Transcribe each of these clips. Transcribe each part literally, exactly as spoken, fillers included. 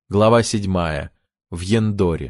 Глава седьмая. В Ендоре.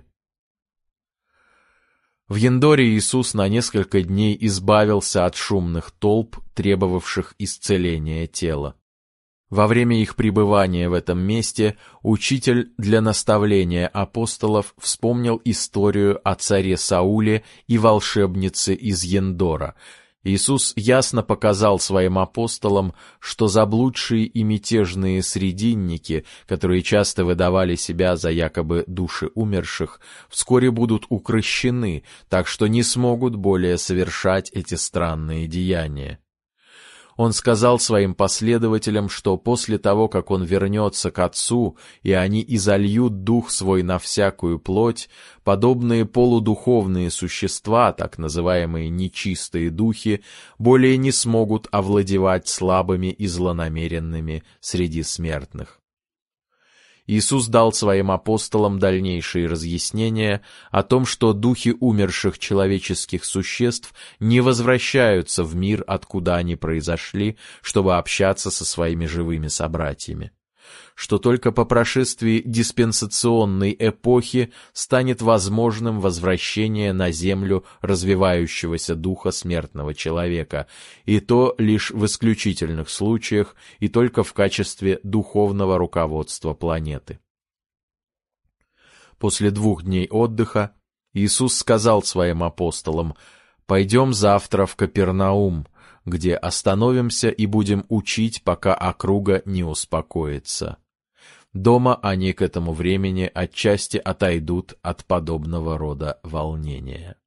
В Ендоре Иисус на несколько дней избавился от шумных толп, требовавших исцеления тела. Во время их пребывания в этом месте учитель для наставления апостолов вспомнил историю о царе Сауле и волшебнице из Ендора. Иисус ясно показал своим апостолам, что заблудшие и мятежные срединники, которые часто выдавали себя за якобы души умерших, вскоре будут укрощены, так что не смогут более совершать эти странные деяния. Он сказал своим последователям, что после того, как он вернется к Отцу, и они изольют Дух Свой на всякую плоть, подобные полудуховные существа, так называемые нечистые духи, более не смогут овладевать слабыми и злонамеренными среди смертных. Иисус дал своим апостолам дальнейшие разъяснения о том, что духи умерших человеческих существ не возвращаются в мир, откуда они произошли, чтобы общаться со своими живыми собратьями, что только по прошествии диспенсационной эпохи станет возможным возвращение на землю развивающегося духа смертного человека, и то лишь в исключительных случаях и только в качестве духовного руководства планеты. После двух дней отдыха Иисус сказал своим апостолам: «Пойдем завтра в Капернаум, где остановимся и будем учить, пока округа не успокоится». Дома они к этому времени отчасти отойдут от подобного рода волнения.